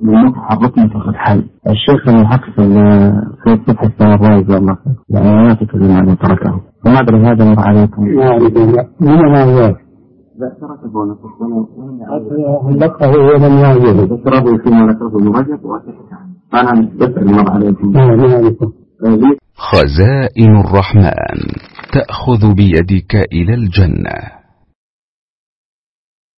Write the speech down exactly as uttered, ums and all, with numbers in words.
لما تحركنا فقد حل. الشيخ المحقق في الصفحة السابقة والله يعني ما تكلم عنه تركه، وما أدري هذا مر عليكم. ما أدري لا من ما هو لا تركه أنا فصلنا لقه ولم يعجبه تشربوا فيما ذكره المرجع وأتحك عنه. أنا بسأل مر عليكم. خزائن الرحمن تأخذ بيدك إلى الجنة.